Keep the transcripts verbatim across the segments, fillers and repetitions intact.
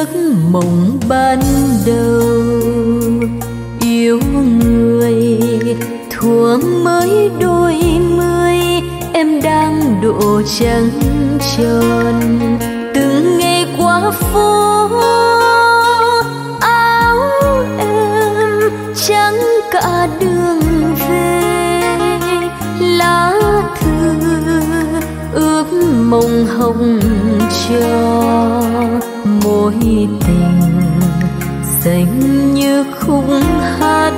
giấc mộng ban đầu yêu người thuở mới đôi mươi, em đang độ trắng tròn từng ngày qua phố. Áo em trắng cả đường về, lá thư ước mộng hồng cho mối tình xanh như khúc hát.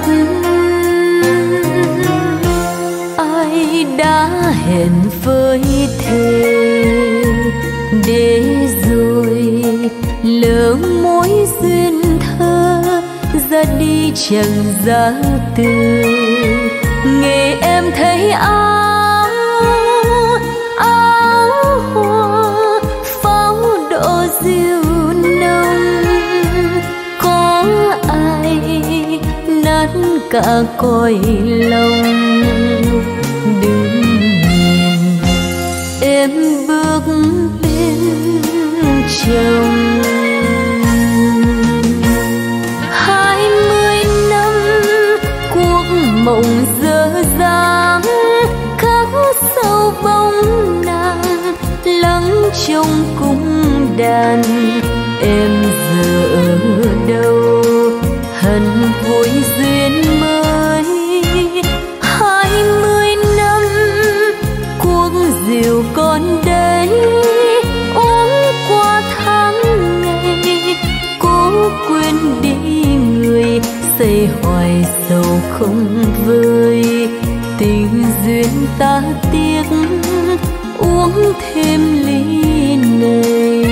Ai đã hẹn với thề để rồi lỡ mối duyên thơ ra đi chẳng giá từ. Nghe em thấy áo áo hoa pháo độ diêu nồng, có ai nát cả cõi lòng. Đừng nhìn em bước bên chồng. Hai mươi năm cuộc mộng dở dang, khắc sâu bóng nàng lắng trong cung đàn. Em giờ ở đâu hận vui duyên mới. Hai mươi năm cuộc rượu còn đây, uống qua tháng ngày cố quên đi người, xây hoài sầu không vơi. Tình duyên ta tiếc uống thêm ly này.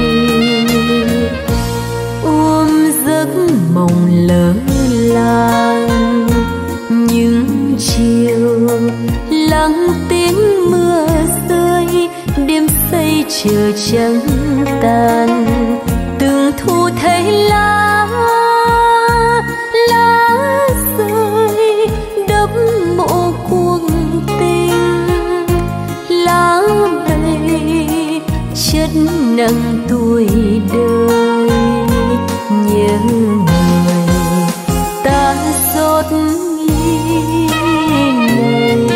Ôm giấc mộng lỡ làng những chiều lắng tiếng mưa rơi, đêm say chờ trắng tàn. Từng thu thấy lá lá rơi đẫm mộ cuộc tình. Lá bay chất nặng tuổi đời, nhớ người ta rót ly này.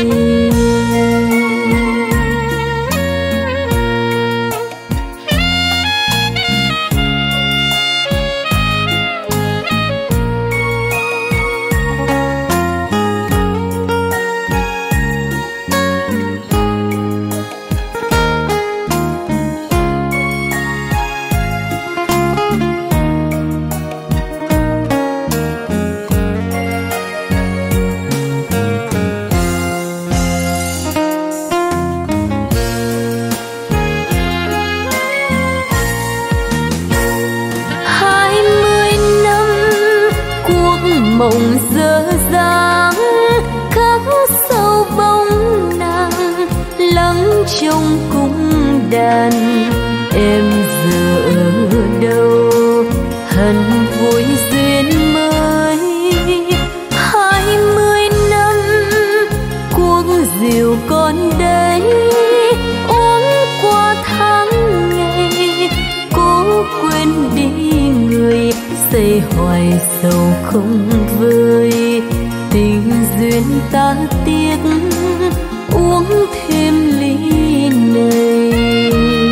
Mộng dở dang khắc sâu bóng nàng lắng trong cung đàn. Em giờ ở đâu hận vui duyên mới. Hai mươi năm cuộc rượu còn đây, uống qua tháng ngày cố quên đi người, xây hoài sầu không vơi. Tình duyên ta tiếc uống thêm ly này.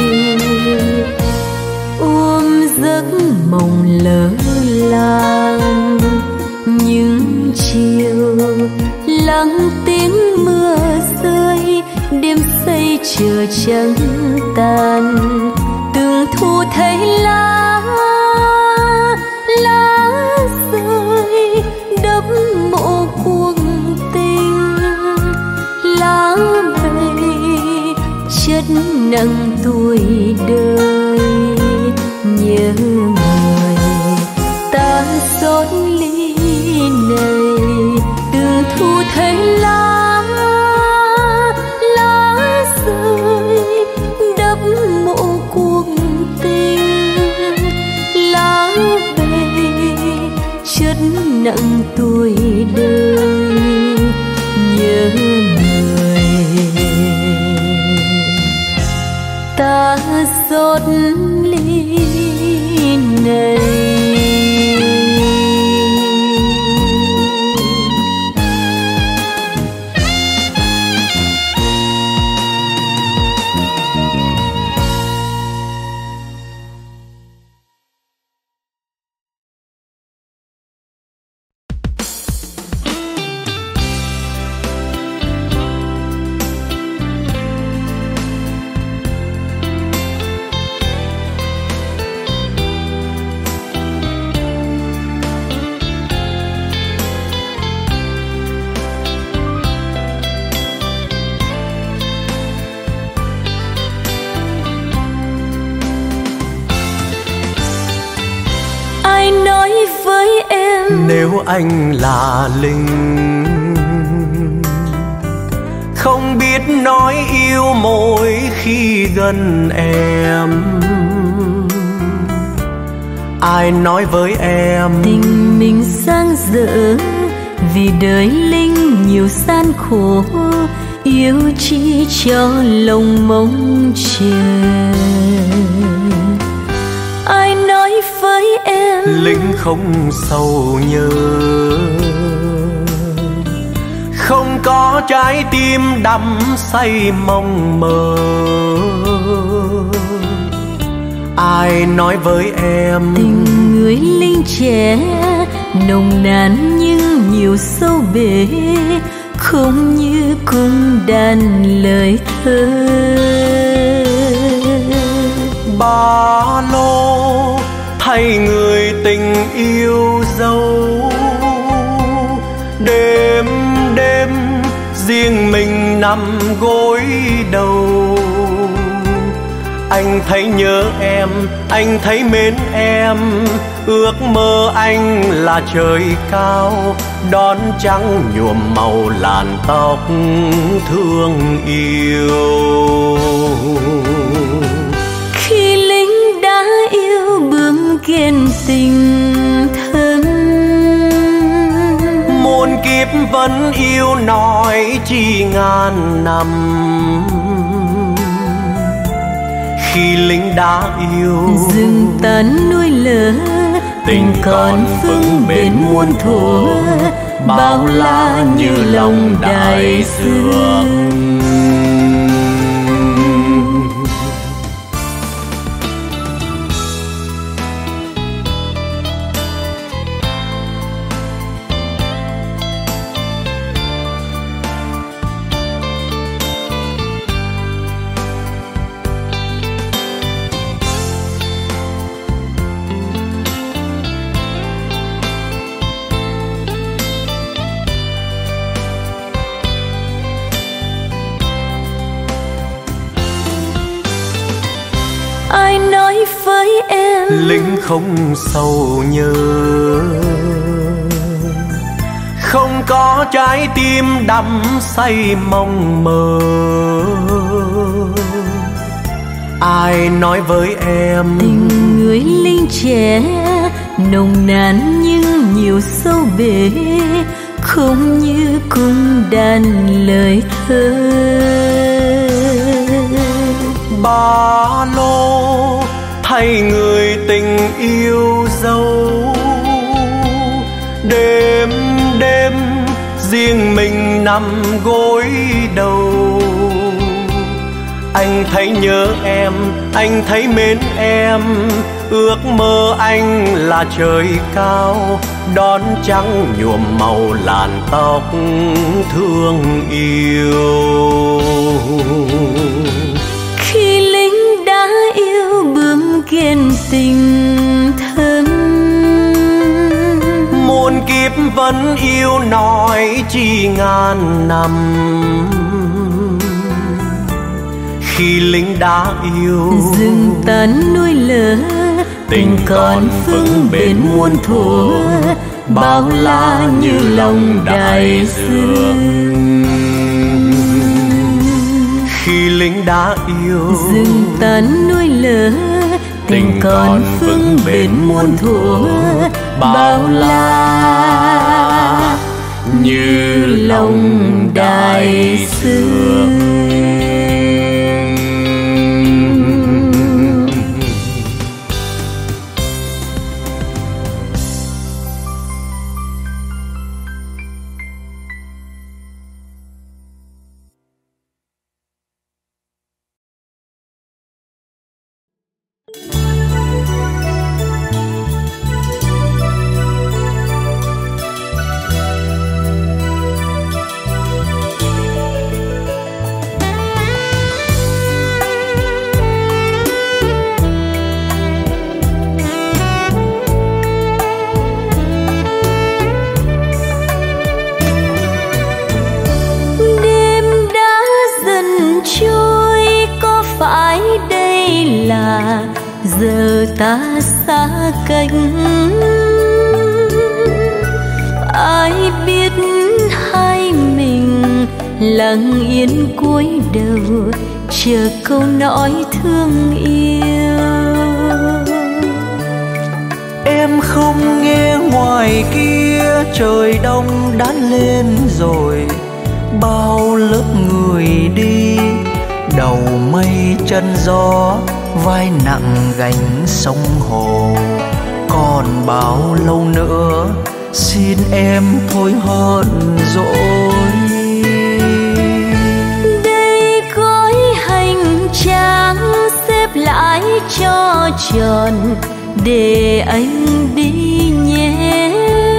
Ôm giấc mộng lỡ làng những chiều lắng tiếng mưa rơi, đêm say chờ trắng tàn. Từng thu thấy lá lá rơi đẫm mộ cuộc tình. Lá bay chất nặng tuổi đời, nhớ người ta rót ly này. Từng thu thấy lá lá rơi đẫm mộ cuộc tình. nói với em, nếu anh là Linh, không biết nói yêu mỗi khi gần em. Ai nói với em tình mình sang dở, vì đời Linh nhiều gian khổ, yêu chỉ cho lòng mong chờ. Ai nói với em Linh không sầu nhớ, không có trái tim đắm say mong mơ. Ai nói với em tình người Linh trẻ nồng nàn nhưng nhiều sâu bể, không như cung đàn lời thơ. Ba lô thay người tình yêu dấu, đêm đêm riêng mình nằm gối đầu. Anh thấy nhớ em, anh thấy mến em, ước mơ anh là trời cao, đón trăng nhuộm màu làn tóc thương yêu. Khi Linh đã yêu bướm kiên tình thân, muôn kiếp vẫn yêu nói chi ngàn năm. Khi Linh đã yêu rừng tán núi lở, tình còn vững bền muôn thuở, bao la như lòng đại dương. Ai nói với em Linh không sầu nhớ, không có trái tim đắm say mong mơ. Ai nói với em tình người Linh trẻ nồng nàn nhưng nhiều sâu bể, không như cung đàn lời thơ. Ba lô thay người tình yêu dấu, đêm đêm riêng mình nằm gối đầu. Anh thấy nhớ em, anh thấy mến em, ước mơ anh là trời cao, đón trăng nhuộm màu làn tóc thương yêu. Khi Linh đã yêu bướm kiên tình thân, muôn kiếp vẫn yêu nói chi ngàn năm. Khi Linh đã yêu rừng tán núi lở, tình còn vững bền muôn thuở, bao la như lòng đại dương. Khi Linh đã yêu rừng tán núi lở, tình còn vững bền muôn thuở, bao la như lòng đại dương. giờ ta xa cách, ai biết hai mình lặng yên cúi đầu chờ câu nói thương yêu. Em không nghe ngoài kia trời đông đã lên rồi, bao lớp người đi đầu mây chân gió, vai nặng gánh sông hồ. Còn bao lâu nữa xin em thôi hờn dỗi. Đây gói hành trang xếp lại cho tròn để anh đi nhé.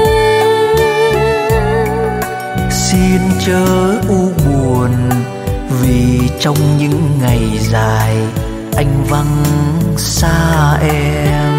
Xin chớ u buồn vì trong những ngày dài anh vắng xa em.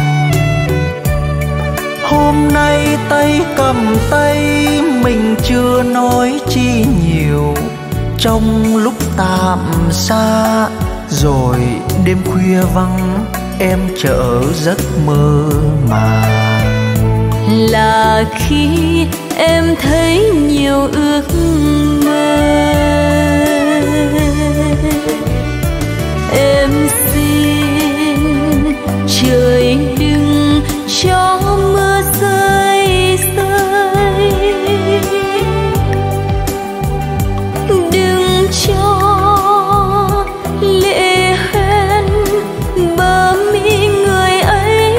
Hôm nay tay cầm tay mình chưa nói chi nhiều, trong lúc tạm xa rồi đêm khuya vắng em chợt giấc mơ màng. Là khi em thấy nhiều ước mơ, em xin trời đừng cho mưa rơi rơi, đừng cho lệ hoen bờ mi người ấy.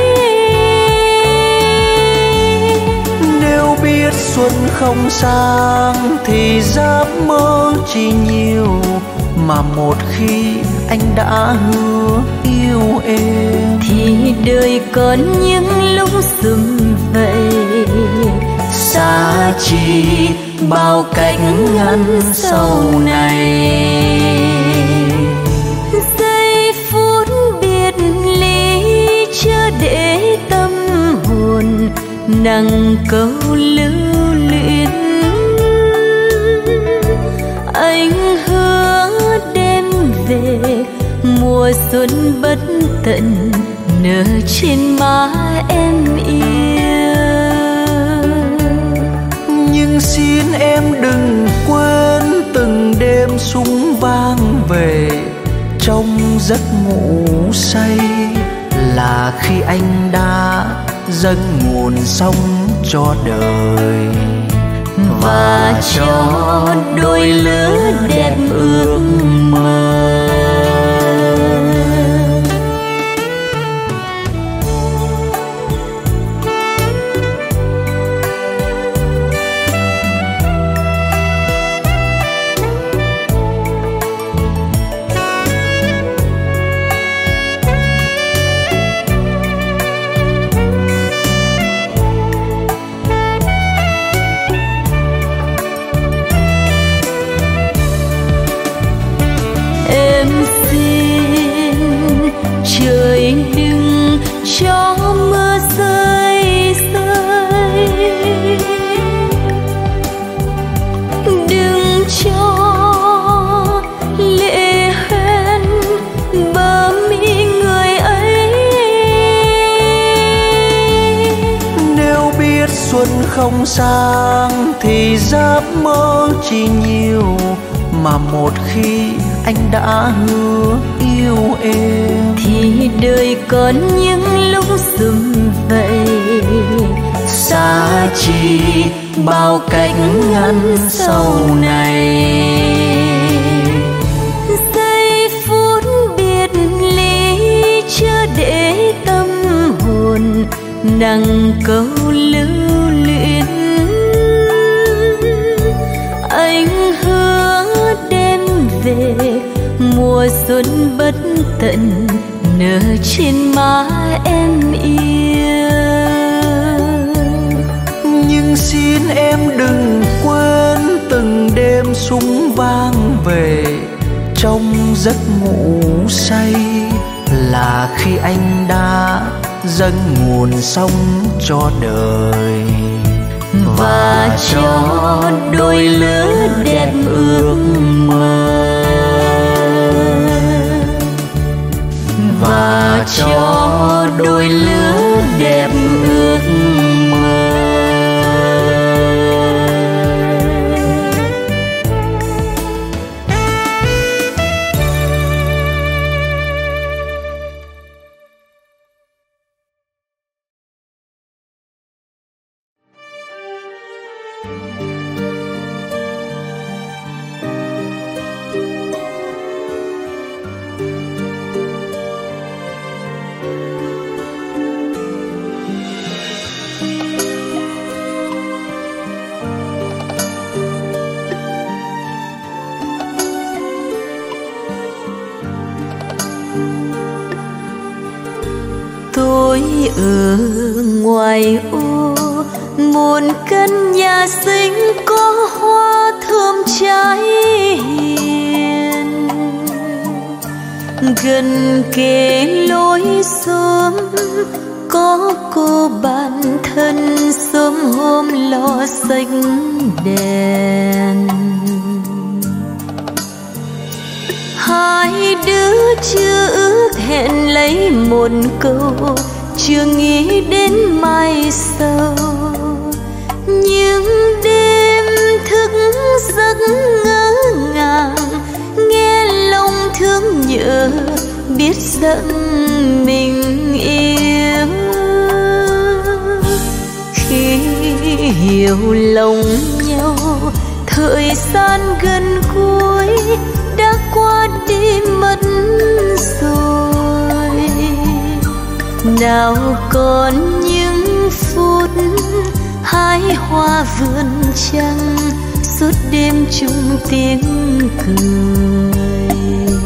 Nếu biết xuân không sang thì giấc mơ chỉ nhiều, mà một khi anh đã hứa yêu em thì đời còn những lúc sum vầy, xa chỉ bao cánh ngăn sau này. Giây phút biệt ly chưa để tâm hồn nặng câu lưu luyến, anh hứa đêm về mùa xuân bất tận nở trên má em yêu. Nhưng xin em đừng quên từng đêm súng vang về trong giấc ngủ say, là khi anh đã dâng nguồn sống cho đời và cho đôi lứa đẹp ước mơ. Trời đừng cho mưa rơi rơi, đừng cho lệ hoen bờ mi người ấy. Nếu biết xuân không sang thì giấc mơ chỉ nhiều, mà một khi anh đã hứa yêu em thì đời còn những lúc sum vầy, xa chỉ bao cánh ngăn sau này. Giây phút biệt ly chưa để tâm hồn nặng câu lưu luyến, anh hứa đêm về mùa xuân bất tận nở trên má em yêu. Nhưng xin em đừng quên từng đêm súng vang về trong giấc ngủ say, là khi anh đã dâng nguồn sống cho đời và cho đôi lứa đẹp ước mơ, và cho đôi lứa đẹp ước mơ. tôi ở ngoài ô, một căn nhà xinh có hoa thơm trái hiền, gần kề lối xóm có cô bạn thân sớm hôm lo xanh đèn. Hai đứa chưa ước hẹn lấy một câu, chưa nghĩ đến mai sau. Nhưng đêm thức giấc ngỡ ngàng, nghe lòng thương nhớ biết rằng mình yêu. Khi hiểu lòng nhau, thời gian gần cuối đã qua đi mất rồi. Nào còn những phút hái hoa vườn trăng, suốt đêm chung tiếng cười.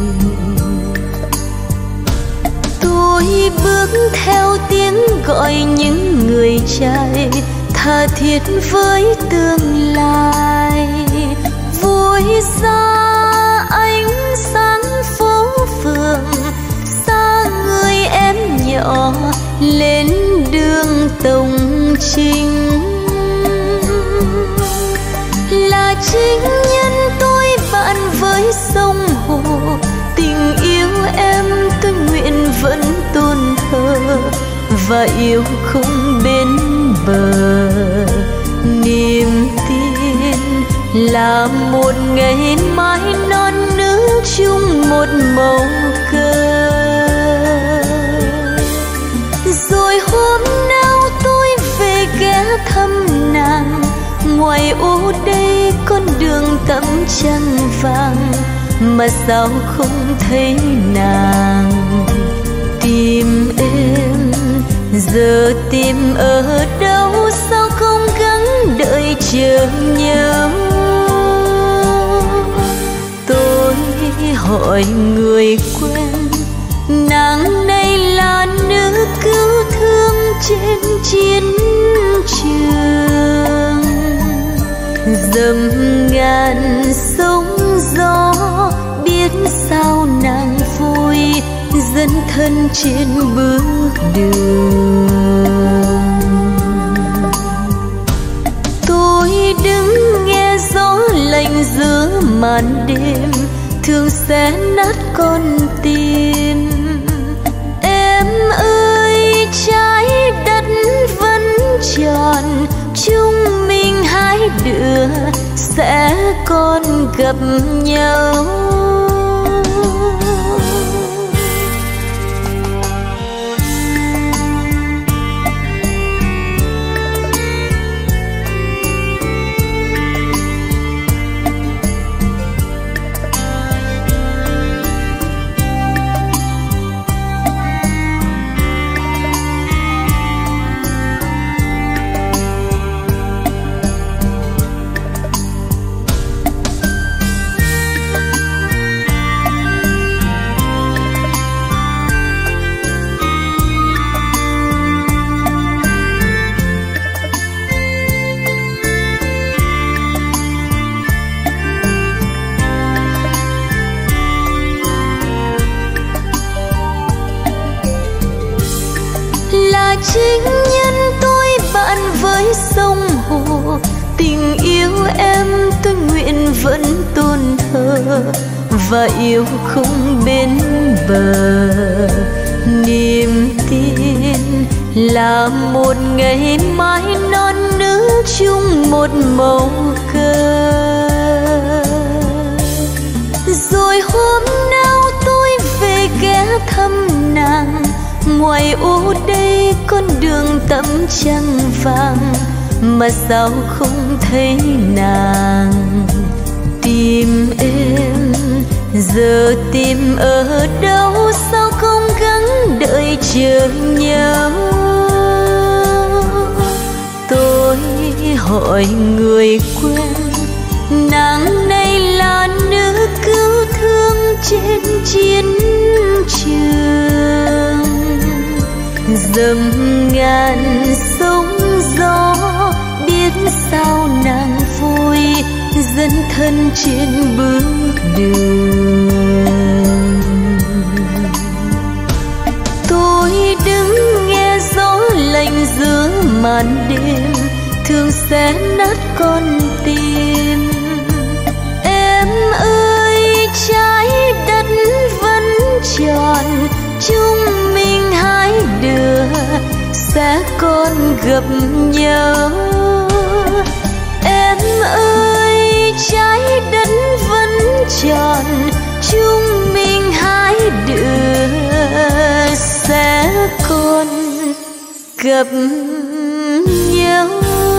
Tôi bước theo tiếng gọi những người trai, tha thiết với tương lai. Vui ra ánh sáng phố phường, xa người em nhỏ lên đường tông trình. Là chính nhân tôi bạn với sông hồ, tình yêu em tôi nguyện vẫn tôn thờ và yêu không bên bờ. Niềm tin là một ngày mai non nữ chung một màu cờ. Rồi hôm nào tôi về ghé thăm nàng, ngoài ô đây con đường tắm trăng vàng, mà sao không thấy nàng. Tìm em giờ tìm ở đâu, sao không gắng đợi chờ nhau. Tôi hỏi người quen, nàng này là nữ cứu thương trên chiến trường. Dầm ngàn sóng gió biết sao nàng vui, dấn thân trên bước đường. Tôi đứng nghe gió lạnh giữa màn đêm, thương xé nát con tim. Em ơi trái đất vẫn tròn, chúng mình hai đứa sẽ còn gặp nhau. Chính nhân tôi bạn với sông hồ, tình yêu em tôi nguyện vẫn tôn thờ và yêu không bên bờ. Niềm tin là một ngày mai non nữ chung một màu cờ. Rồi hôm nào tôi về ghé thăm nàng, ngoài ô đây con đường tắm trăng vàng, mà sao không thấy nàng. Tìm em giờ tìm ở đâu, sao không gắng đợi chờ nhau. Tôi hỏi người quen, nàng này là nữ cứu thương trên chiến trường. dầm ngàn sóng gió, biết sao nàng vui dấn thân trên bước đường. Tôi đứng nghe gió lạnh giữa màn đêm, thương xé nát con tim. Em ơi trái đất vẫn tròn, chúng mình hai đứa sẽ còn gặp nhau. Em ơi trái đất vẫn tròn, chúng mình hai đứa sẽ còn gặp nhau.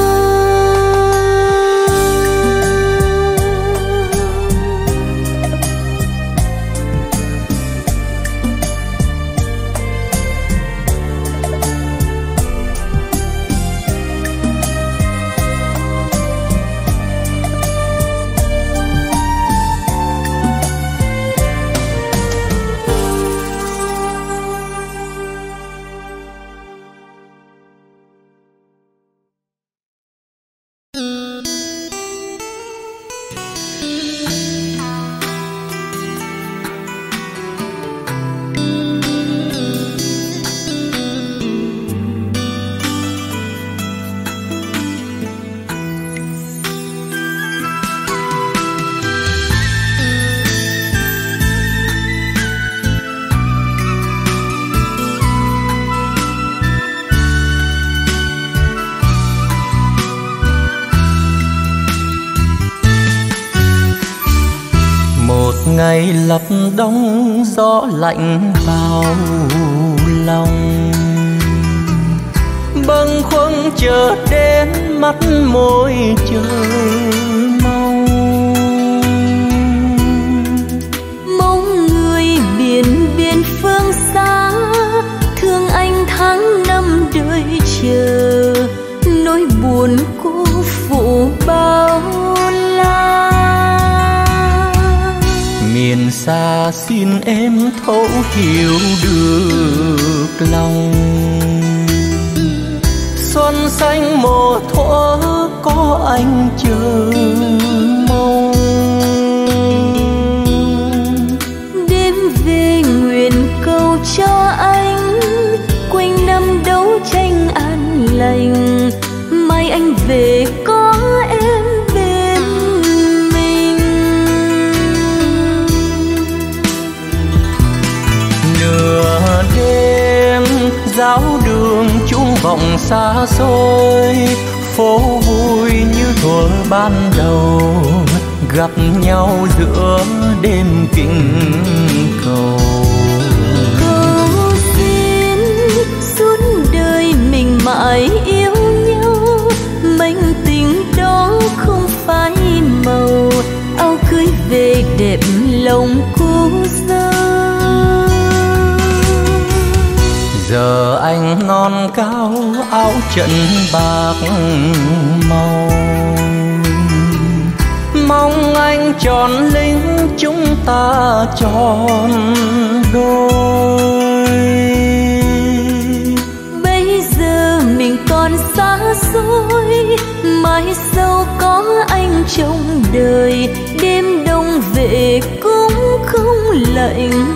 Ngày lập đông gió lạnh vào lòng, bâng khuâng chờ đến mắt môi trời mong. Mong người biển biên phương xa, thương anh tháng năm đợi chờ, nỗi buồn cô phụ bao la. Miền xa xin em thấu hiểu được lòng, xuân xanh mùa thuở có anh chờ mong. Đêm về nguyện cầu cho anh, quanh năm đấu tranh an lành, mai anh về có em bên mình. Nửa đêm giáo đường chuông vọng xa xôi, phố vui như thuở ban đầu, gặp nhau giữa đêm kinh cầu. Cầu xin suốt đời mình mãi yêu nhau, mệnh tình đó không phai màu, áo cưới về đẹp lòng cô dâu. Giờ anh non cao áo trận bạc màu, mong anh tròn lính chúng ta tròn đôi. Bây giờ mình còn xa xôi, mai sau có anh trong đời, đêm đông về cũng không lạnh.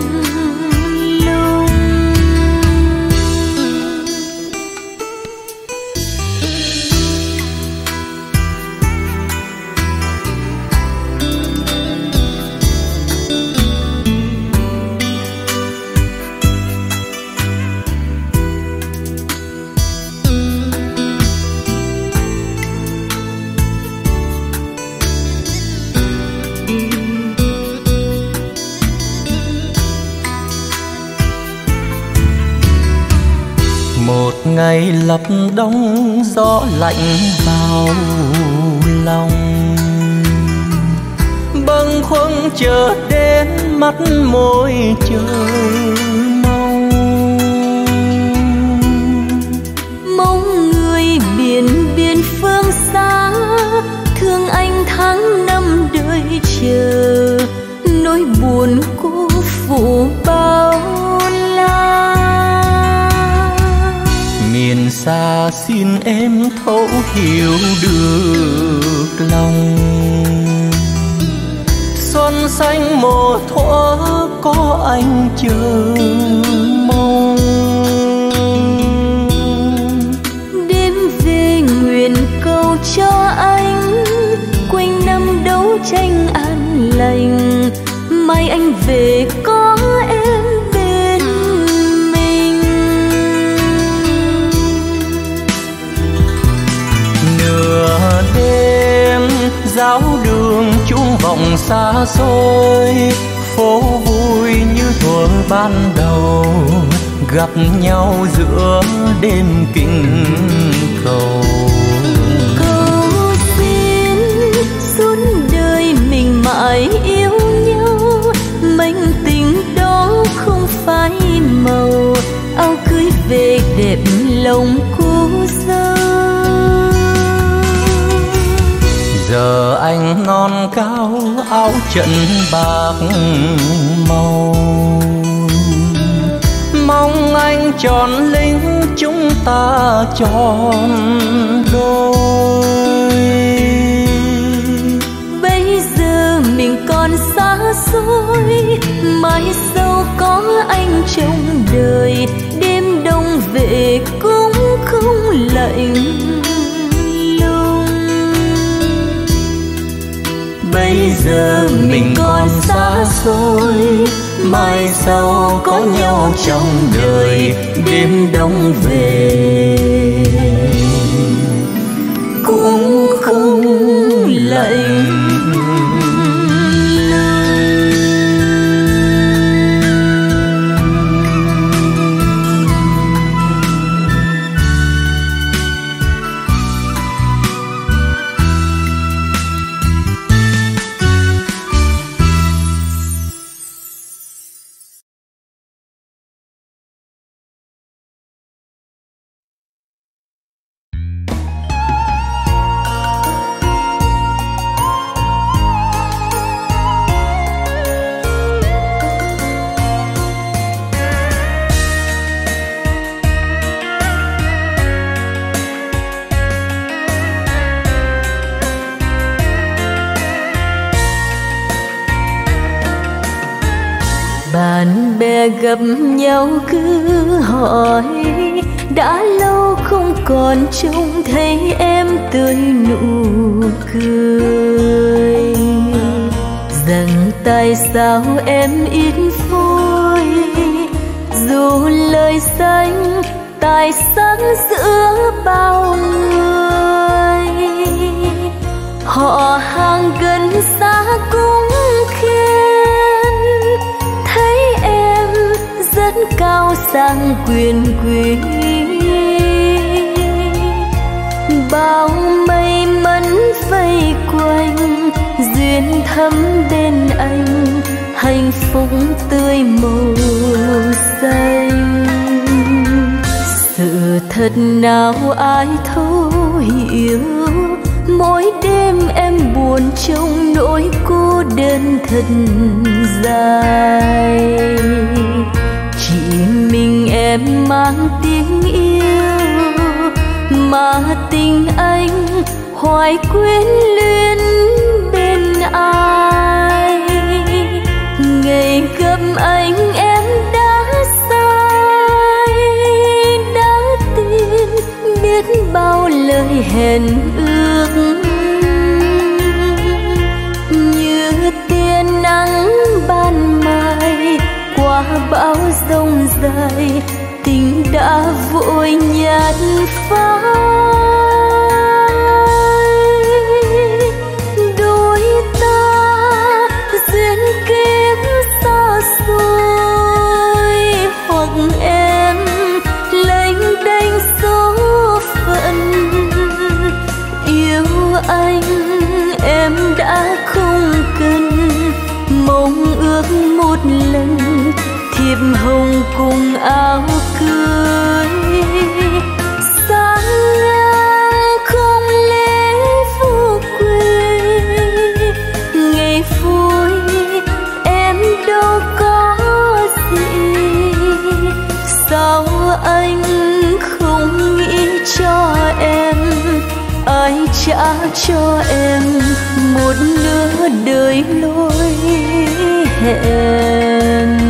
Ngày lập đông gió lạnh vào lòng, bâng khuâng chờ đến mắt môi trời mong. Mong người biển biên phương xa, thương anh tháng năm đợi chờ, nỗi buồn cô phụ bao la. xa xin em thấu hiểu được lòng. Xuân xanh một thuở có anh chờ mong. Đêm về nguyện cầu cho anh quanh năm đấu tranh an lành, mai anh về có em bên mình. Nửa đêm giáo đường chuông vọng xa xôi, phố vui như thuở ban đầu, gặp nhau giữa đêm kinh cầu. Cầu xin suốt đời mình mãi yêu nhau, mệnh tình đó không phai màu, áo cưới về đẹp lòng cô dâu. Giờ anh non cao áo trận bạc màu, mong anh tròn lính chúng ta tròn đôi. Bây giờ mình còn xa xôi, mai sau có anh trong đời, đêm đông về cũng không lạnh lùng. Bây giờ mình còn xa xôi, mai sau có nhau trong đời, đêm đông về cũng không lạnh. Bạn bè gặp nhau cứ hỏi, đã lâu không còn trông thấy em tươi nụ cười, rằng tại sao em ít vui, dù lời xanh tài sắc giữa bao người. Họ hàng gần xa cũng khen, thấy em rất cao sang quyền quý. Bao may mắn vây quanh, duyên thắm bên anh, hạnh phúc tươi màu xanh. Sự thật nào ai thấu hiểu, mỗi đêm em buồn trong nỗi cô đơn thật dài. Chỉ mình em mang tiếng yêu, mà tình anh hoài quyến luyến bên ai. Ngày gặp anh em đã sai, đã tin biết bao lời hẹn ước. Như tia nắng ban mai qua bão giông dài, tình đã vội nhạt phai. Đôi ta duyên kiếp xa xôi, hoặc em lênh đênh số phận. Yêu anh em đã không cần, mong ước một lần thiệp hồng cùng áo cưới. Sáng ngang không lẽ vô quê, ngày vui em đâu có gì. Sao anh không nghĩ cho em một nửa đời lối hẹn.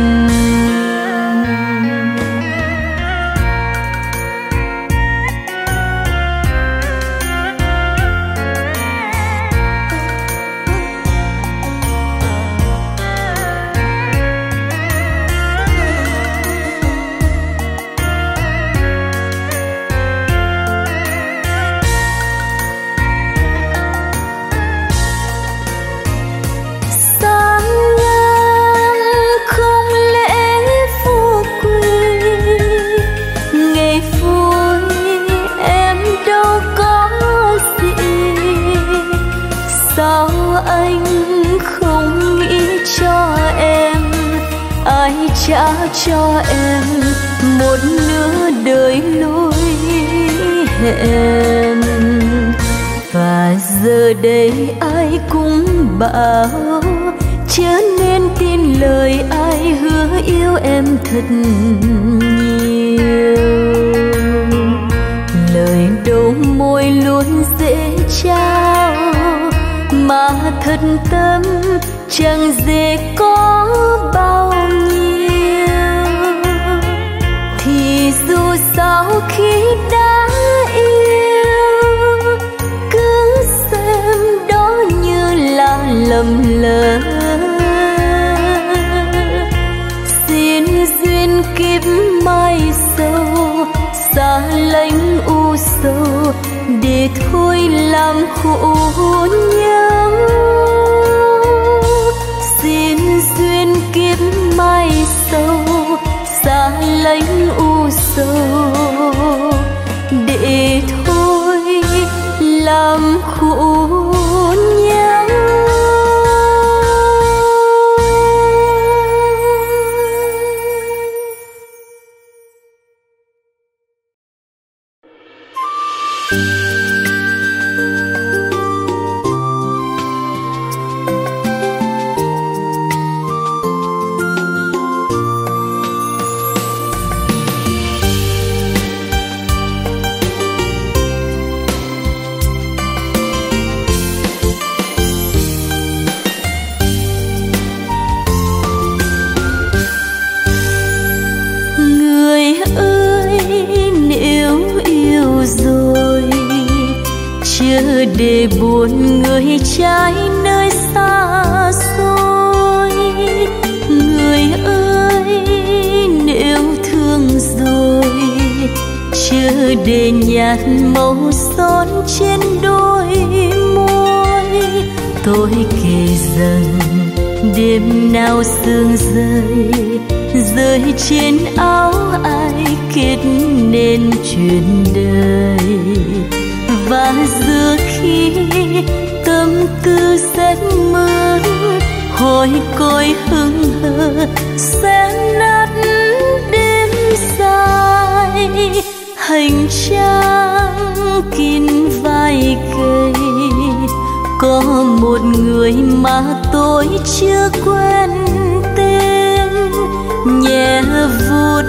Trả cho em một nửa đời lối hẹn. Và giờ đây ai cũng bảo chớ nên tin lời ai hứa yêu em thật nhiều. Lời đầu môi luôn dễ trao mà thật tâm chẳng dễ có bao nhiêu. Thì dù sao khi đã yêu cứ xem đó như là lầm lỡ. Xin duyên kiếp mai sau xa lánh u sầu để thôi làm khổ nhau. Xin duyên kiếp mai sau xa lánh u sầu để thôi làm khổ nhau. Để buồn người trái nơi xa xôi. Người ơi nếu thương rồi chớ để nhạt màu son trên đôi môi. Tôi kể rằng đêm nào sương rơi rơi trên áo ai kết nên chuyện đời. Và giữa khi tâm tư rất mơ hồi côi hững hờ sẽ nát đêm dài. Hành trang kín vai cây có một người mà tôi chưa quen tên. Nhẹ vút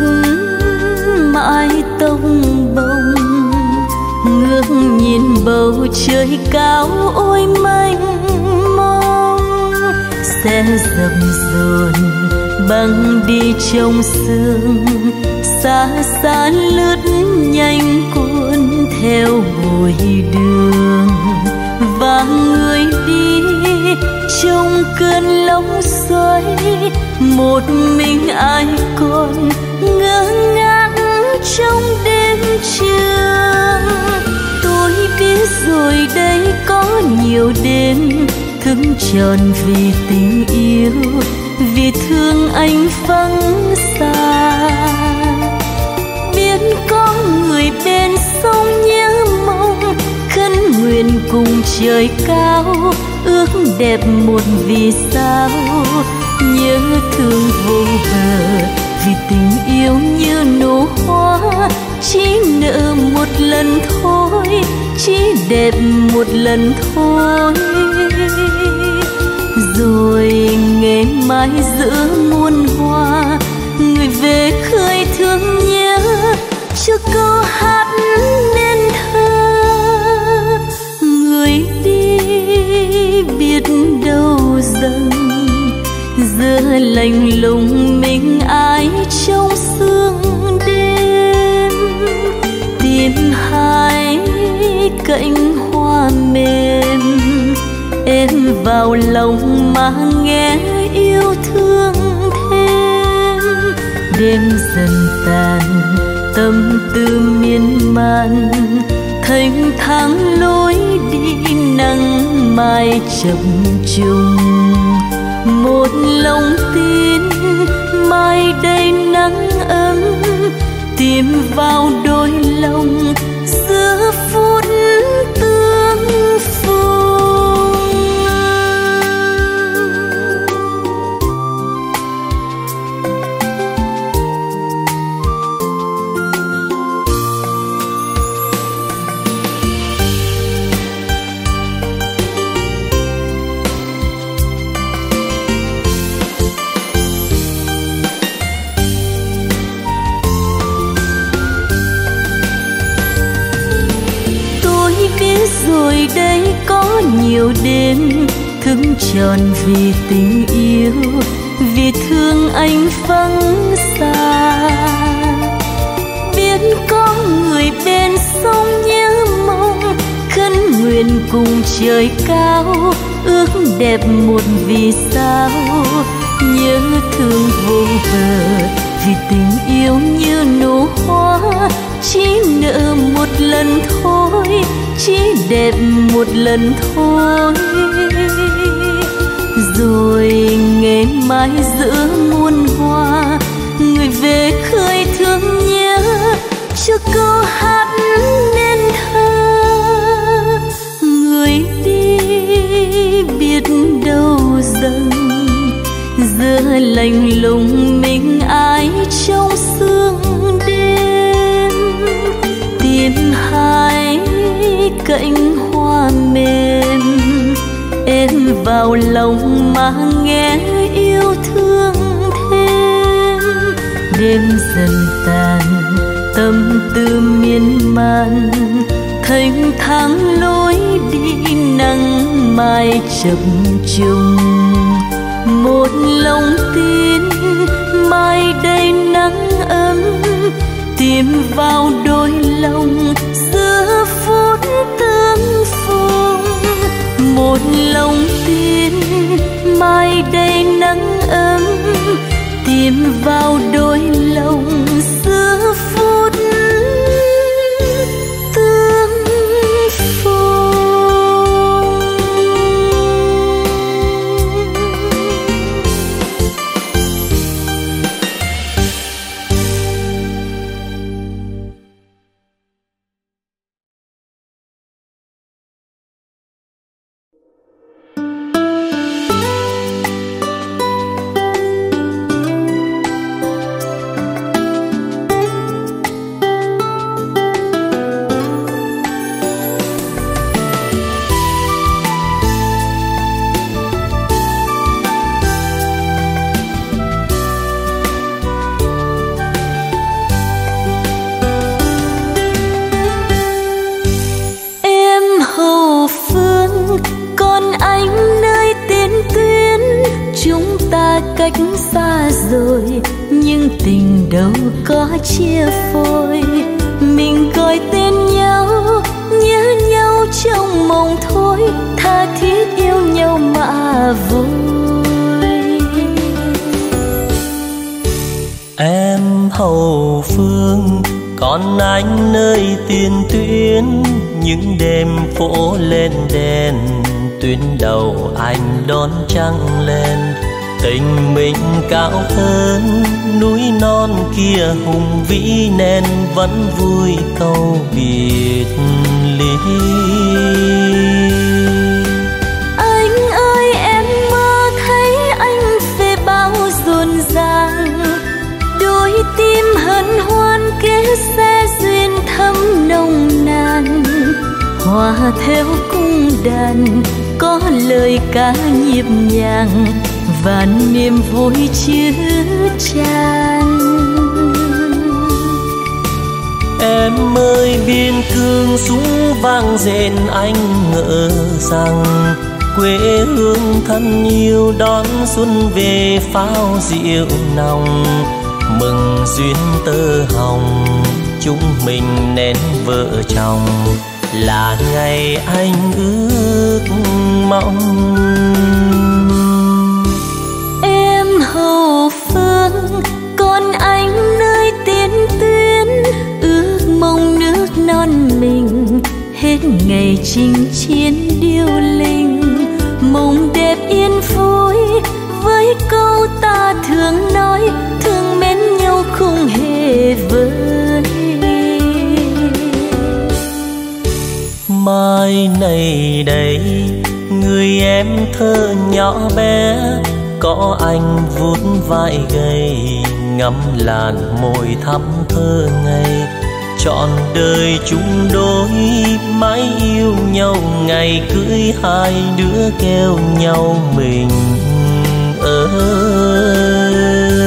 mãi tông bông ngước nhìn bầu trời cao ôi mênh mông. Sẽ dập dồn băng đi trong sương xa xa lướt nhanh cuốn theo bụi đường. Và người đi trong cơn lốc xoáy một mình ai còn ngơ ngác trong đêm trường. Tôi biết rồi đây có nhiều đêm thức tròn vì tình yêu, vì thương anh vắng xa. Biết có người bên sông nhớ mong khấn nguyện cùng trời cao, ước đẹp một vì sao nhớ thương vô bờ. Vì tình yêu như nụ hoa chỉ nở một lần thôi, chỉ đẹp một lần thôi. Rồi ngày mai giữa muôn hoa người về khơi thương nhớ cho câu hát nên thơ. Người lạnh lùng mình ai trong sương đêm, tìm hai cánh hoa mềm em vào lòng mà nghe yêu thương thêm. Đêm dần tàn tâm tư miên man, thanh thang lối đi nắng mai chập trùng. Một lòng tin mai đây nắng ấm, tìm vào đôi lòng giữa phút tương phùng. Rồi đây có nhiều đêm thức tròn vì tình yêu, vì thương anh vắng xa. Biết có người bên sông nhớ mong, khấn nguyện cùng trời cao, ước đẹp một vì sao. Nhớ thương vô bờ vì tình yêu như nụ hoa, chỉ nợ một lần thôi, chỉ đẹp một lần thôi. Rồi ngày mai giữa muôn hoa, người về khơi thương nhớ cho câu hát nên thơ. Người đi biết đâu rằng giữa lạnh lùng mình ai trong sương đêm, tìm hai cánh hoa mềm em vào lòng mà nghe yêu thương thêm. Đêm dần tàn tâm tư miên man, thanh thang lối đi nắng mai chập trùng. Một lòng tin mai đây nắng ấm, tìm vào đôi lòng giữa phút tương phùng. Một lòng tin mai đây nắng ấm, tìm vào đôi lòng giữa phút tương phùng. Cách xa rồi nhưng tình đâu có chia phôi, mình gọi tên nhau nhớ nhau trong mộng thôi, tha thiết yêu nhau mà vui. Em hậu phương còn anh nơi tiền tuyến, những đêm phố lên đèn tuyến đầu anh đón trăng lên. Tình mình cao hơn núi non kia hùng vĩ nên vẫn vui câu biệt ly. Anh ơi em mơ thấy anh về bao rộn ràng, đôi tim hân hoan kết sẽ duyên thắm nồng nàn. Hòa theo cung đàn có lời ca nhịp nhàng và niềm vui chứa chan. Em ơi biên cương súng vang rền anh ngỡ rằng quê hương thân yêu đón xuân về pháo rượu nồng, mừng duyên tơ hồng chúng mình nên vợ chồng, là ngày anh ước mong. Em hậu phương còn anh nơi tiền tuyến, ước mong nước non mình hết ngày chinh chiến điêu linh, mộng đẹp yên vui với câu ta thường nói, thương mến nhau không hề vơi. Mai này đây người em thơ nhỏ bé, có anh vuốt vai gầy ngắm làn môi thắm thơ ngây, trọn đời chung đôi mãi yêu nhau, ngày cưới hai đứa kêu nhau mình ơi.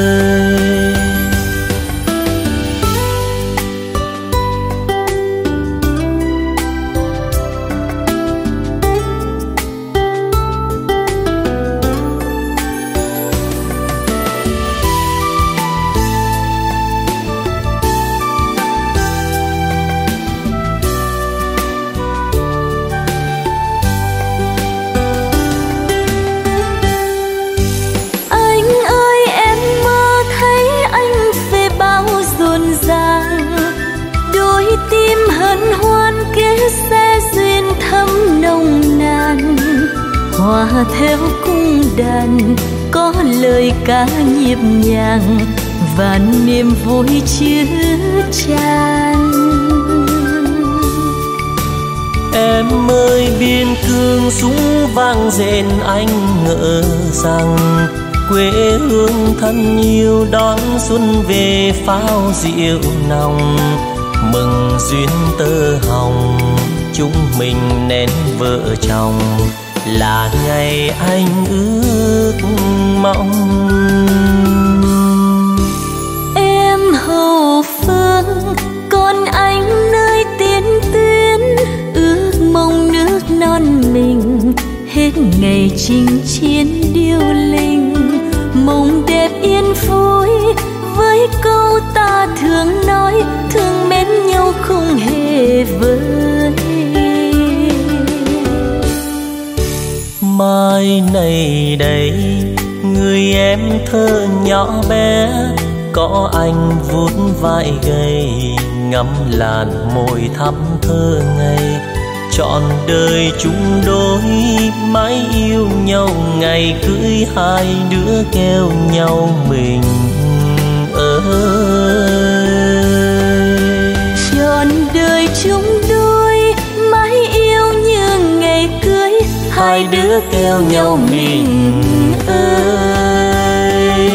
Hòa theo cung đàn có lời ca nhịp nhàng và niềm vui chứa chan. Em ơi biên cương súng vang rền anh ngỡ rằng, quê hương thân yêu đón xuân về pháo rượu nồng, mừng duyên tơ hồng chúng mình nên vợ chồng, là ngày anh ước mong. Em hậu phương còn anh nơi tiền tuyến, ước mong nước non mình hết ngày chinh chiến điêu linh, mộng đẹp yên vui với câu ta thường nói, thương mến nhau không hề vơi. Mai này đây người em thơ nhỏ bé, có anh vuốt vai gầy ngắm làn môi thắm thơ ngây, trọn đời chung đôi mãi yêu nhau, ngày cưới hai đứa kêu nhau mình ơi. Trọn đời chung đôi mãi yêu như ngày cưới, hai đứa kêu nhau mình ơi.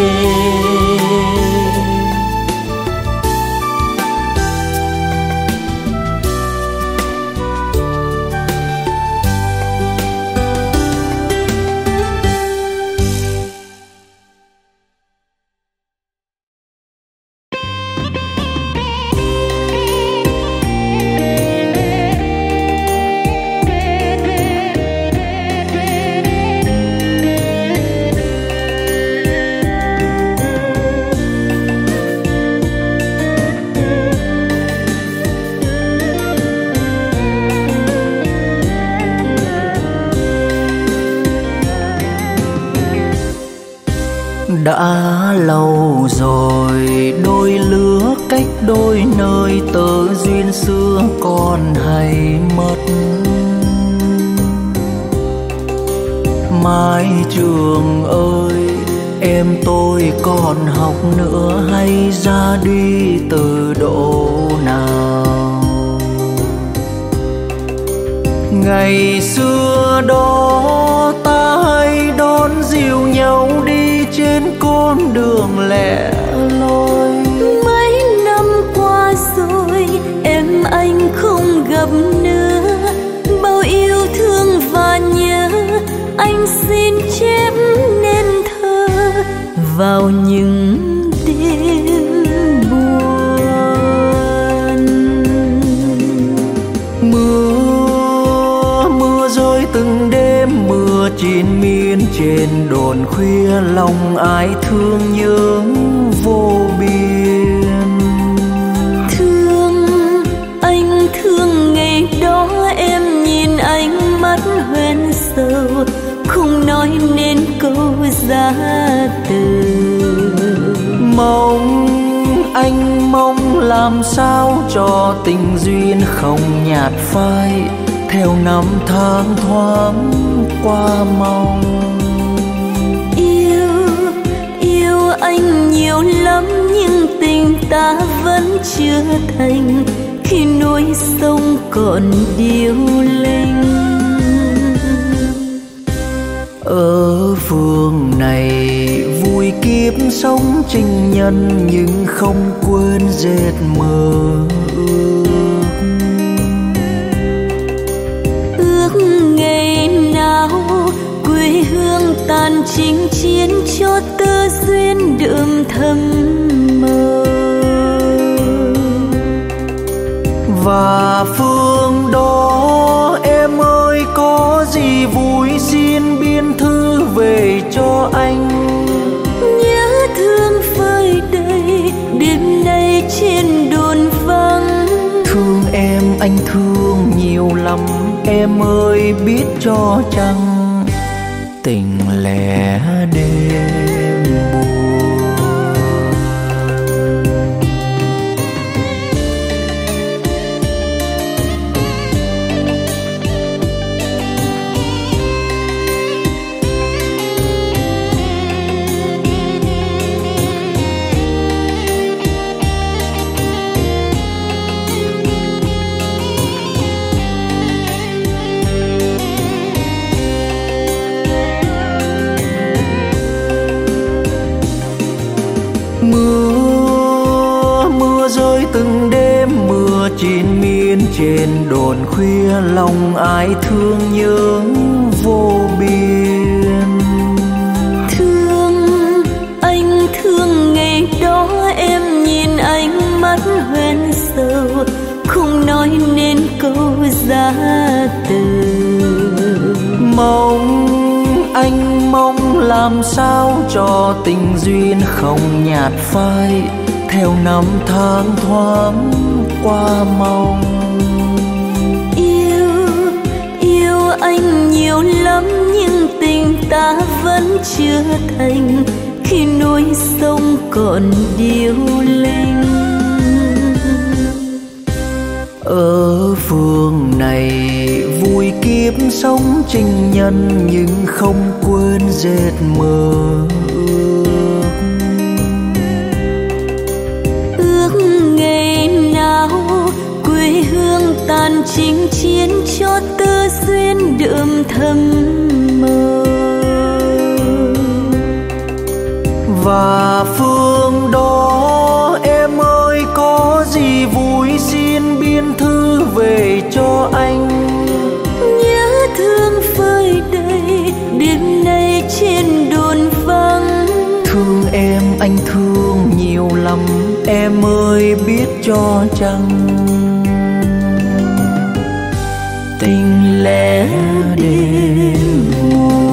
Đã lâu rồi đôi lứa cách đôi nơi, tơ duyên xưa còn hay mất. Mái trường ơi em tôi còn học nữa, hay ra đi từ độ nào? Ngày xưa đó ta hay đón dìu nhau đi trên con đường lẻ loi. Mấy năm qua rồi em anh không gặp nữa, bao yêu thương và nhớ anh xin chép nên thơ vào những đêm buồn. Mưa mưa rơi từng đêm triền miên trên đồn khuya, lòng ai thương nhớ vô biên. Thương anh thương ngày đó em nhìn ánh mắt hoen sầu, không nói nên câu giá từ. Mong anh mong làm sao cho tình duyên không nhạt phai, theo năm tháng thoáng qua mong. Yêu yêu anh nhiều lắm nhưng tình ta vẫn chưa thành, khi núi sông còn điêu linh. Ở phương này vui kiếp sống trinh nhân, nhưng không quên dệt mơ ước. Ước ngày nào quê hương tàn chinh chiến, cho tơ duyên đượm thầm mơ. Và phương đó em ơi có gì vui xin biên thư về cho anh. Nhớ thương phơi đầy đêm nay trên đồn vắng. Thương em anh thương nhiều lắm, em ơi biết cho chăng tình lẻ đêm buồn. Triền miên trên đồn khuya, lòng ai thương nhớ vô biên. Thương anh thương ngày đó em nhìn ánh mắt hoen sầu, không nói nên câu giá từ. Mong anh mong làm sao cho tình duyên không nhạt phai, theo năm tháng thoáng qua mong. Yêu yêu anh nhiều lắm nhưng tình ta vẫn chưa thành, khi núi sông còn điêu linh. Ở phương này vui kiếp sống trinh nhân, nhưng không quên dệt mơ ước. Ước ngày nào quê hương tàn chinh chiến, cho tơ duyên đượm thầm mơ. Và phương đó em ơi có gì vui xin biên thư về cho anh. Nhớ thương phơi đầy đêm nay trên đồn vắng. Thương em anh thương nhiều lắm, em ơi biết cho chăng tình lẽ đêm buồn.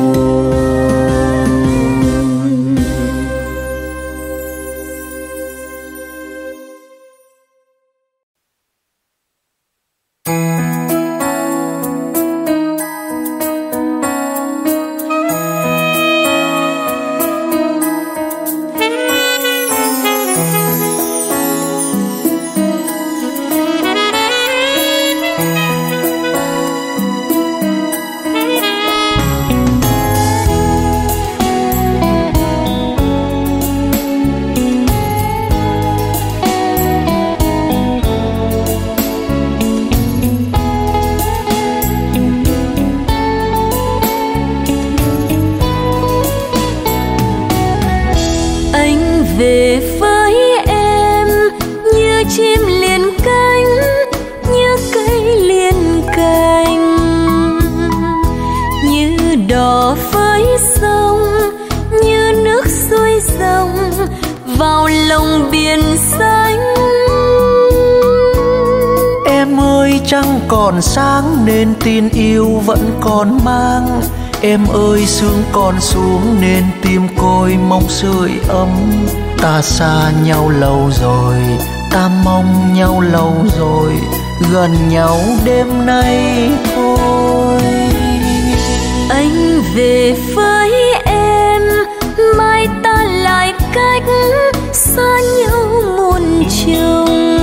Mây trăng còn sáng nên tin yêu vẫn còn mang. Em ơi sương còn xuống nên tim côi mong sưởi ấm. Ta xa nhau lâu rồi, ta mong nhau lâu rồi, gần nhau đêm nay thôi. Anh về với em, mai ta lại cách xa nhau muôn trùng.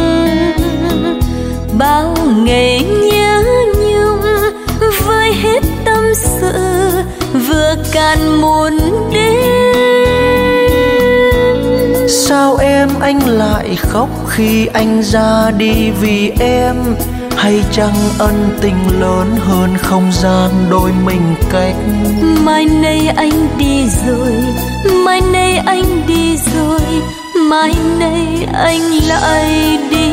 Bao ngày nhớ nhung với hết tâm sự, vừa cạn muốn đêm. Sao em anh lại khóc khi anh ra đi vì em? Hay chăng ân tình lớn hơn không gian đôi mình cách? Mai này anh đi rồi, mai này anh đi rồi, mai này anh lại đi.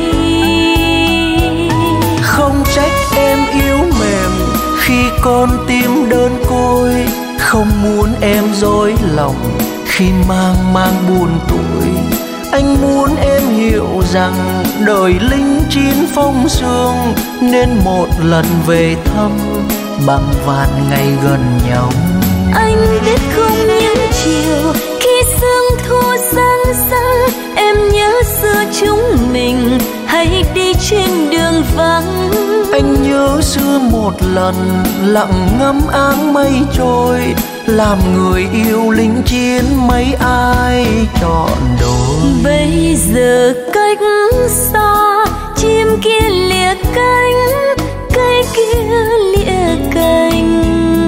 Không trách em yếu mềm khi con tim đơn côi, không muốn em dối lòng khi mang mang buồn tuổi. Anh muốn em hiểu rằng đời lính chín phong sương, nên một lần về thăm bằng vạn ngày gần nhau. Anh biết không những chiều khi sương thua răng răng, em nhớ xưa chúng mình hay đi trên đường vắng. Anh nhớ xưa một lần lặng ngắm áng mây trôi, làm người yêu lính chiến mấy ai chọn đôi. Bây giờ cách xa, chim kia lìa cánh, cây kia lìa cành.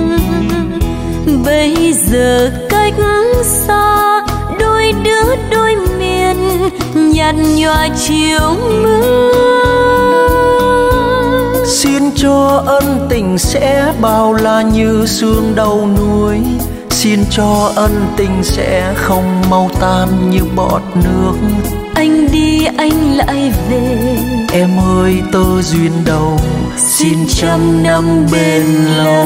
Bây giờ cách xa, đôi đứa đôi miền nhạt nhòa chiều mưa. Xin cho ân tình sẽ bao la như sương đầu núi. Xin cho ân tình sẽ không mau tan như bọt nước. Anh đi anh lại về, em ơi tơ duyên đầu, xin trăm năm bền lâu.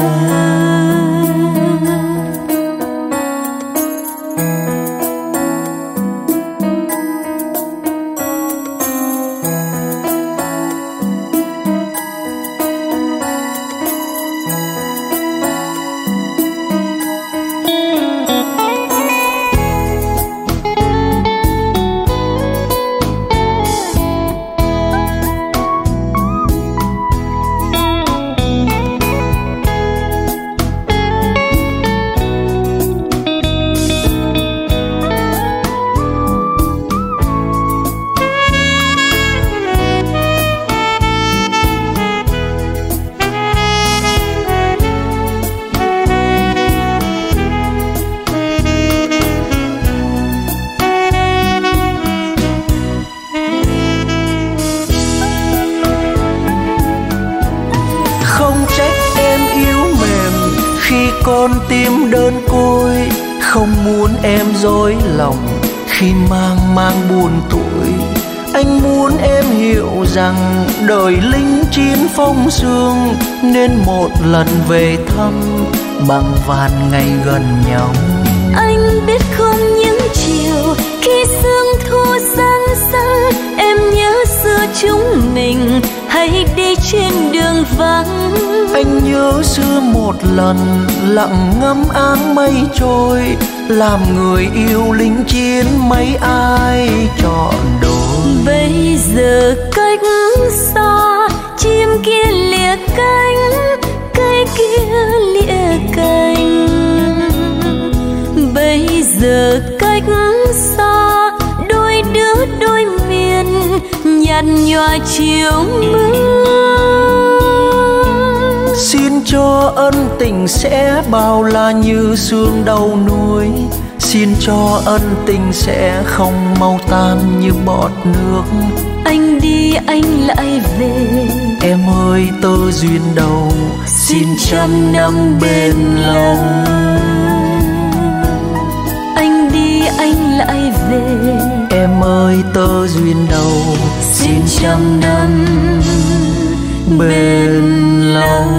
Con tim đơn côi, không muốn em dối lòng khi mang mang buồn tuổi. Anh muốn em hiểu rằng đời lính chín phong sương, nên một lần về thăm bằng vạn ngày gần nhau. Anh biết không những chiều khi sương thu sang sang, em nhớ xưa chúng mình hay đi trên đường vắng. Anh nhớ xưa một lần lặng ngắm áng mây trôi, làm người yêu lính chiến mấy ai chọn đôi. Bây giờ cách xa, chim kia lìa cánh, cây kia lìa cành. Bây giờ cách xa, đôi đứa đôi miền nhạt nhòa chiều mưa. Xin cho ân tình sẽ bao la như sương đầu núi. Xin cho ân tình sẽ không mau tan như bọt nước. Anh đi anh lại về, em ơi tơ duyên đầu, xin trăm năm bền lâu. Anh đi anh lại về, em ơi tơ duyên đầu, xin trăm năm bền lâu.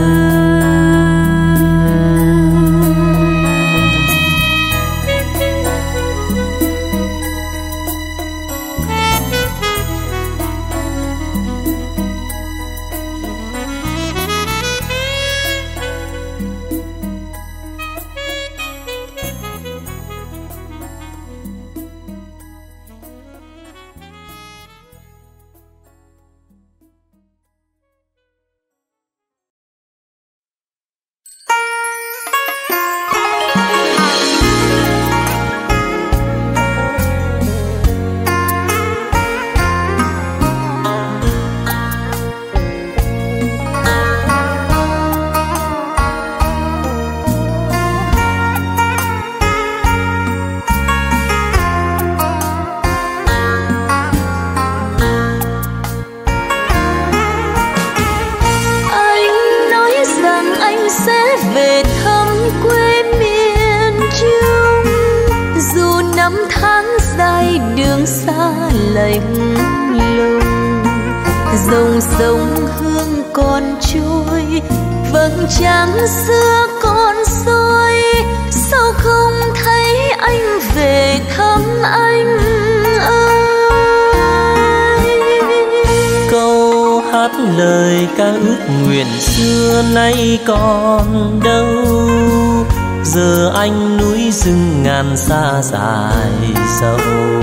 lạnh lùng. Dòng sông hương còn trôi, vầng trăng xưa còn soi. Sao không thấy anh về thăm anh ơi? Câu hát lời ca ước nguyện xưa nay còn đâu, giờ anh núi rừng ngàn xa dài sâu.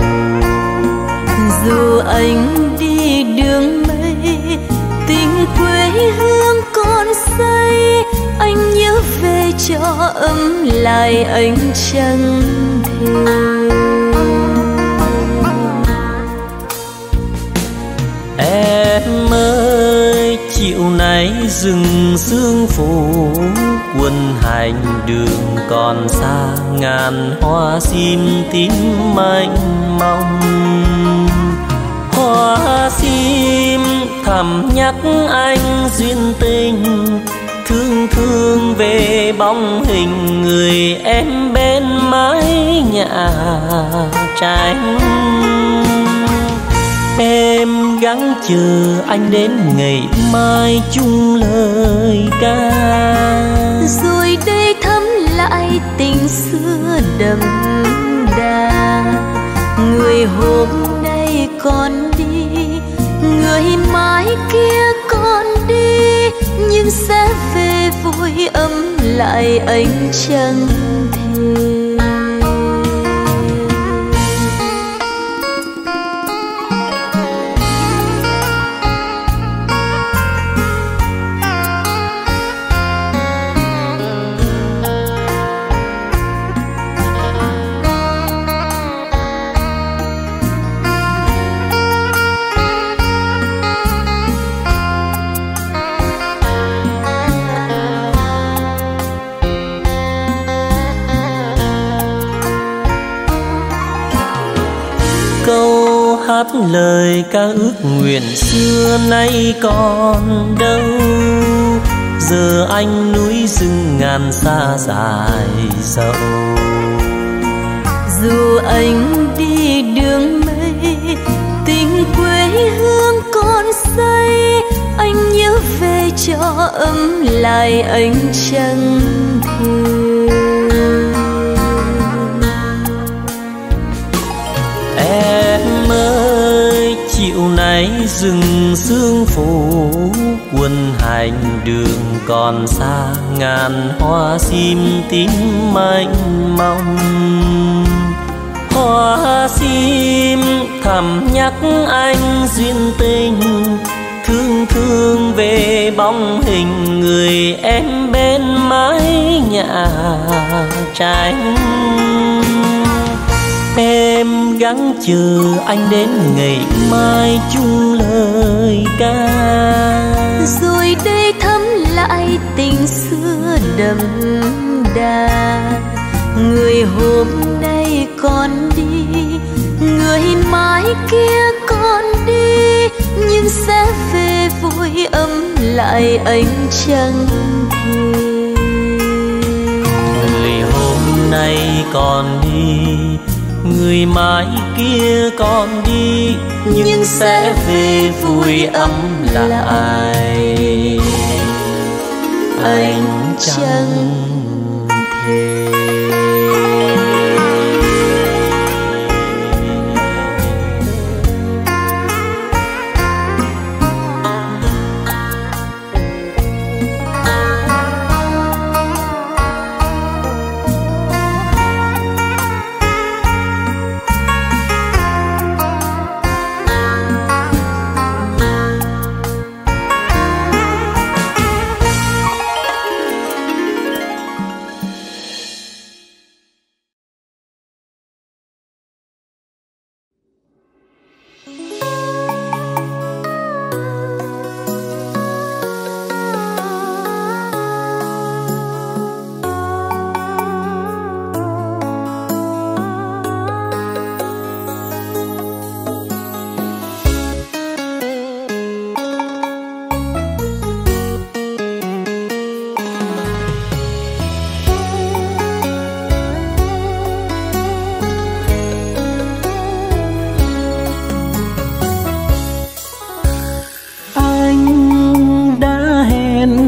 Dù anh đi đường mây, tình quê hương còn say. Anh nhớ về cho ấm lại ánh trăng thề. Em ơi, chiều nay rừng sương phủ, quân hành đường còn xa, ngàn hoa sim tím mênh mông. Hoa sim thầm nhắc anh duyên tình, thương thương về bóng hình người em bên mái nhà tranh. Em gắng chờ anh đến ngày mai chung lời ca, rồi đây thắm lại tình xưa đậm đà. Người hôm nay còn đi, người mai kia còn đi, nhưng sẽ về vui ấm lại ánh trăng thề. Câu hát lời ca ước nguyện xưa nay còn đâu, giờ anh núi rừng ngàn xa dài dậu. Dù anh đi đường mây, tình quê hương còn say. Anh nhớ về cho ấm lại ánh trăng thề. Em ơi, chiều nay rừng sương phủ, quân hành đường còn xa, ngàn hoa sim tím mênh mông. Hoa sim thầm nhắc anh duyên tình, thương thương về bóng hình người em bên mái nhà tranh. Em gắng chờ anh đến ngày mai chung lời ca, rồi đây thắm lại tình xưa đậm đà. Người hôm nay còn đi, người mai kia còn đi, nhưng sẽ về vui ấm lại ánh trăng thề. Người hôm nay còn đi, người mai kia còn đi, nhưng, nhưng sẽ về vui ấm lại ánh trăng thề.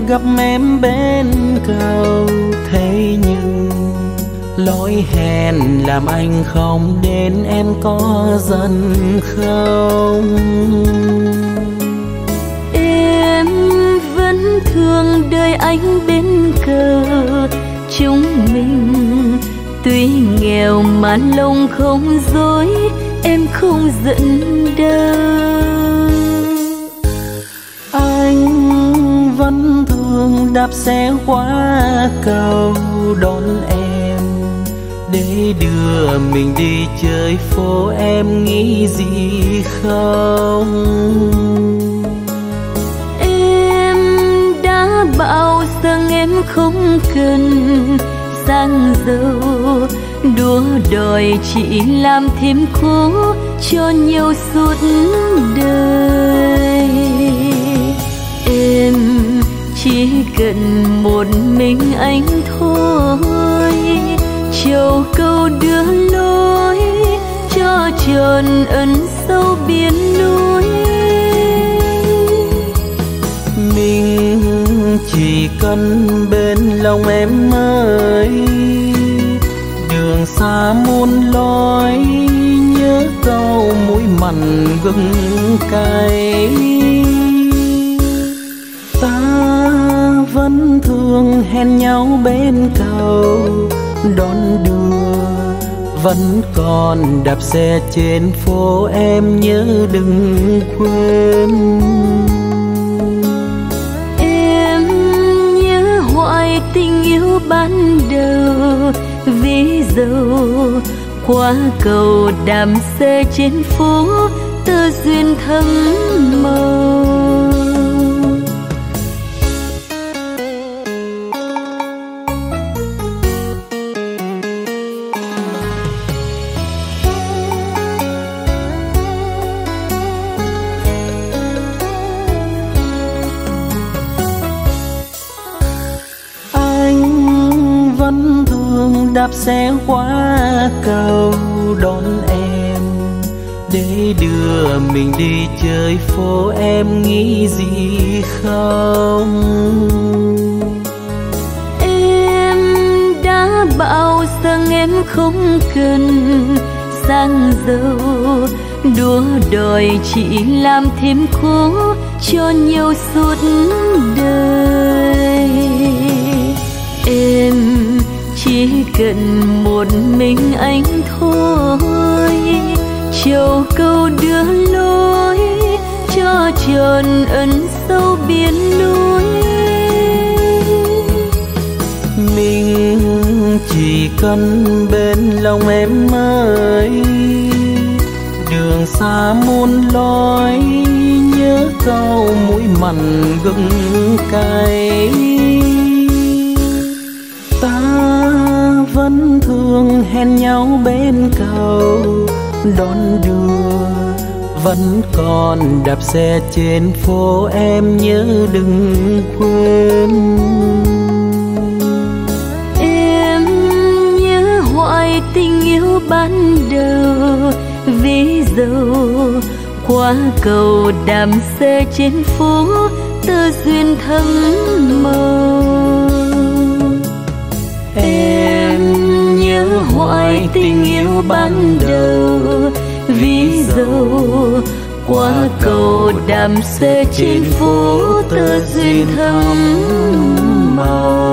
gặp em bên cầu. Thế nhưng lỗi hẹn làm anh không đến, em có giận không? Em vẫn thương đời anh bên cờ chúng mình, tuy nghèo mà lòng không dối, em không giận đâu. Anh vẫn thường đạp xe qua cầu đón em, để đưa mình đi chơi phố, em nghĩ gì không? Em đã bảo rằng em không cần sang giàu, đua đòi chỉ làm thêm khổ cho nhau suốt đời. Em chỉ cần một mình anh thôi, châu câu đưa lối cho tròn ẩn sâu biển núi. Mình chỉ cần bên lòng em ơi, đường xa muôn lối, nhớ câu mũi mặn gừng cay. Ta vẫn thường hẹn nhau bên cầu đón đưa, vẫn còn đạp xe trên phố, em nhớ đừng quên. Em nhớ hoài tình yêu ban đầu, vì dẫu qua cầu đạp xe trên phố, tơ duyên thắm màu. Đạp xe qua cầu đón em, để đưa mình đi chơi phố, em nghĩ gì không? Em đã bảo rằng em không cần sang giàu, đua đòi chỉ làm thêm khổ cho nhau suốt đời. Em chỉ cần một mình anh thôi, châu câu đưa lối cho tròn ẩn sâu biển núi. Mình chỉ cần bên lòng em ơi, đường xa muôn lối, nhớ câu mũi mặn gừng cay. Ta vẫn thường hẹn nhau bên cầu đón đưa, vẫn còn đạp xe trên phố, em nhớ đừng quên. Em nhớ hoài tình yêu ban đầu, vì dẫu qua cầu đạp xe trên phố, tơ duyên thắm màu. Em nhớ hoài tình yêu ban đầu, vì dẫu qua cầu đạp xe trên phố, tơ duyên thắm màu.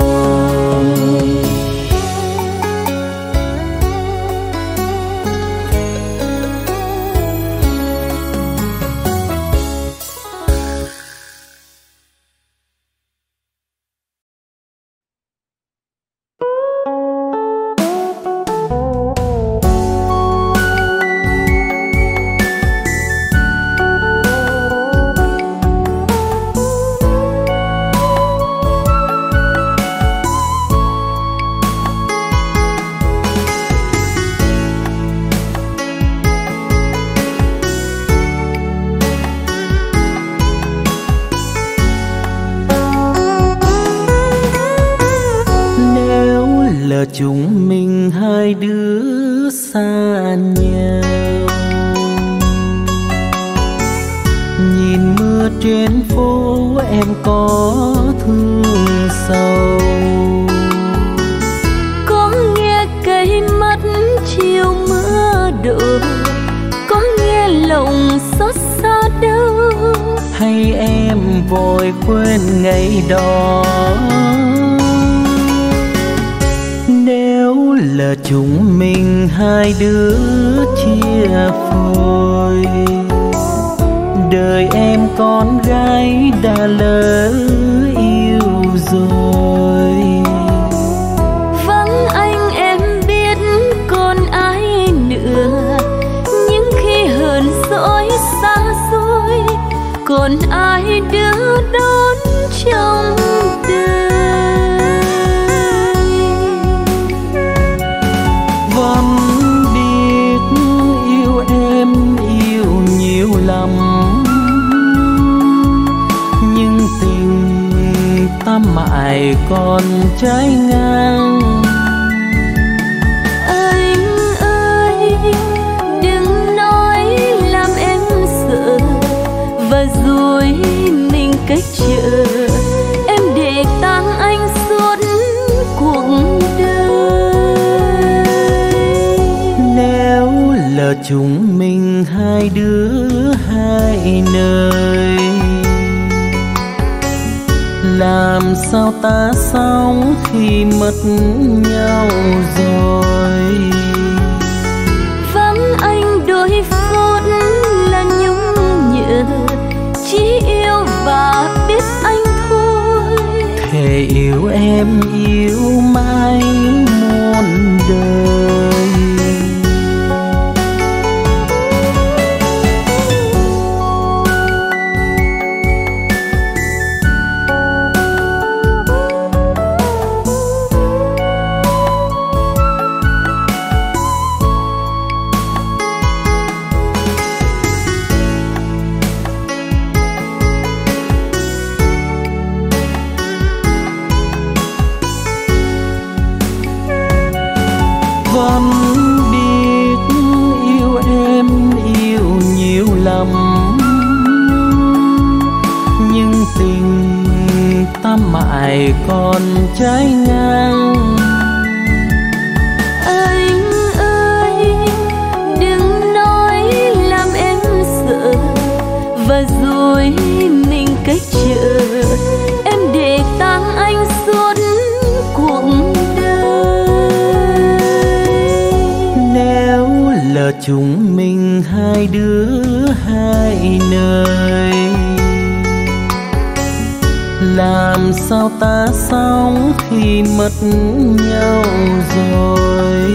chúng mình hai đứa xa nhau. Nhìn mưa trên phố em có thương sâu. Có nghe cây mắt chiều mưa đổ, có nghe lòng xót xa đâu. Hay em vội quên ngày đó. Nếu là chúng mình hai đứa chia phôi, đời em con gái đã lỡ yêu rồi. Vắng anh em biết còn ai nữa, những khi hờn dỗi xa xôi, còn ai đưa đón trong đời. Vẫn biết yêu em yêu nhiều lắm, nhưng tình ta mãi còn trái ngang. Anh ơi đừng nói làm em sợ, và rồi mình cách chờ. Em để tang anh suốt cuộc đời. Nếu là chúng mình hai đứa hai nơi, làm sao ta sống khi mất nhau rồi. Vắng anh đôi phút là nhung nhớ, chỉ yêu và biết anh thôi. Thề yêu em yêu mãi muôn đời. Vẫn biết yêu em yêu nhiều lắm, nhưng tình ta mãi còn trái ngang. Anh ơi đừng nói làm em sợ, và rồi mình cách chờ. Em để tang anh suốt cuộc đời. Nếu là chúng mình hai đứa hai nơi, làm sao ta sống khi mất nhau rồi.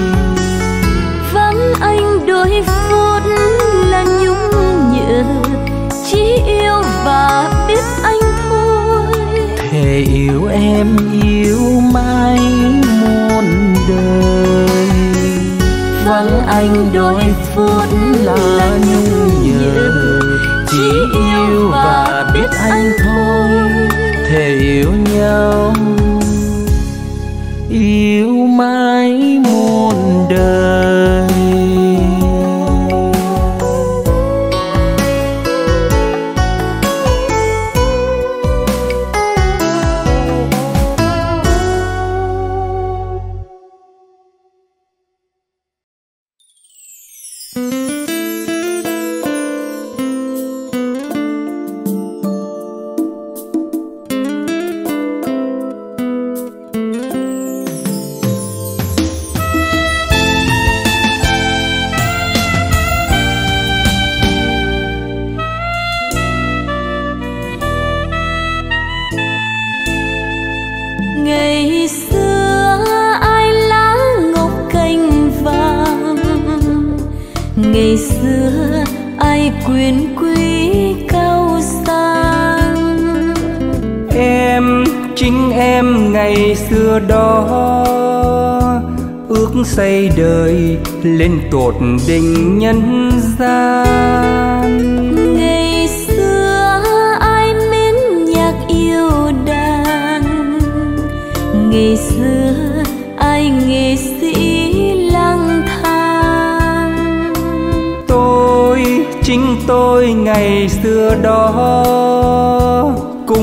Vắng anh đôi phút là nhung nhớ, chỉ yêu và biết anh thôi. Thề yêu em yêu mãi muôn đời. Vắng anh đôi phút là nhung nhớ, chỉ yêu và biết anh thôi. Thề yêu nhau yêu mãi muôn đời. Ngày xưa ai lá ngọc cành vàng, ngày xưa ai quyền quý cao sang. Em chính em ngày xưa đó, ước xây đời lên tột đỉnh nhân gian. Ngày xưa ai mến nhạc yêu đàn, ngày xưa ai nghệ sĩ lang thang. Tôi chính tôi ngày xưa đó,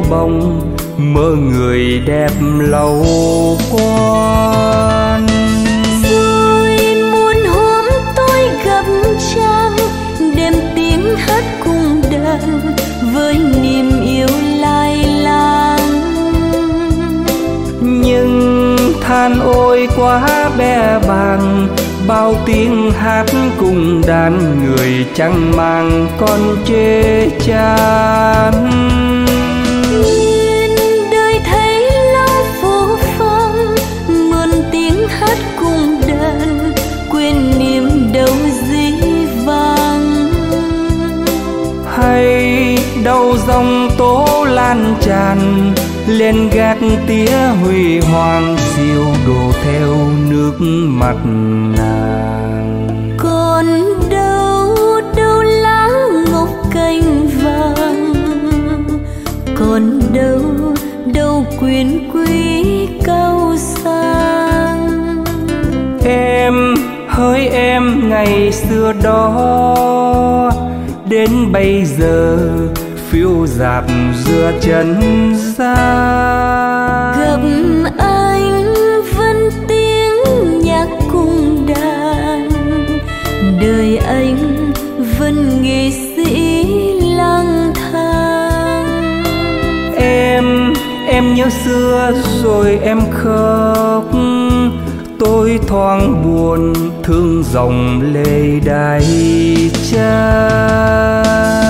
yêu bồng, mơ người đẹp lâu quan. Rồi muôn hôm tôi gặp chàng, đêm tiếng hát cùng đàn với niềm yêu lai láng. Nhưng than ôi quá bé bàng, bao tiếng hát cùng đàn người chẳng mang con chê chán. Nhìn đời thấy lâu phố phong, mượn tiếng hát cùng đàn quên niềm đau dĩ vang. Hay đâu dòng tố lan tràn, lên gác tía huy hoàng siêu đổ theo nước mắt nàng. Còn đâu đâu lá ngọc cành vàng, còn đâu đâu quyền quý cao sang. Em hỡi em ngày xưa đó, đến bây giờ phiêu dạt giữa chân gian. Gặp anh vẫn tiếng nhạc cùng đàn, đời anh vẫn nghệ sĩ lang thang. Em, em nhớ xưa rồi em khóc, tôi thoáng buồn thương dòng lệ đài trang.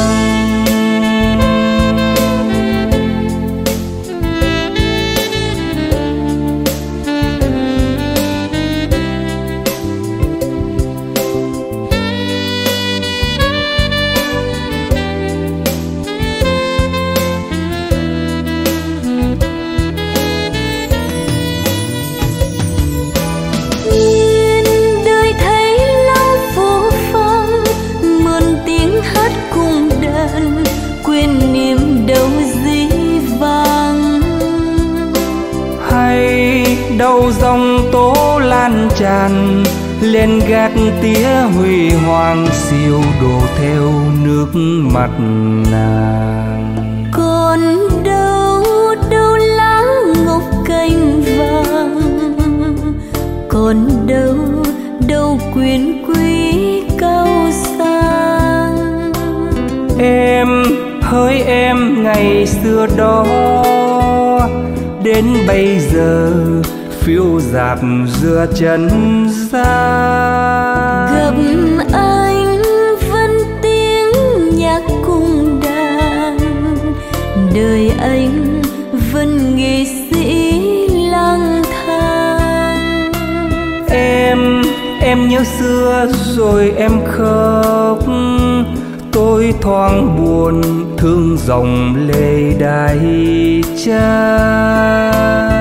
Đâu dòng tố lan tràn, lên gác tía huy hoàng siêu đổ theo nước mắt nàng. Còn đâu đâu lá ngọc cành vàng, còn đâu đâu quyền quý cao sang. Em hỡi em ngày xưa đó, đến bây giờ phiêu dạt giữa chân gian. Gặp anh vẫn tiếng nhạc cùng đàn, đời anh vẫn nghệ sĩ lang thang. Em, em nhớ xưa rồi em khóc, tôi thoáng buồn thương dòng lệ đài trang.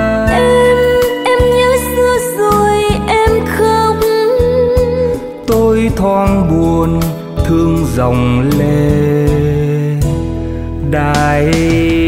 Tôi thoáng buồn thương dòng lệ đài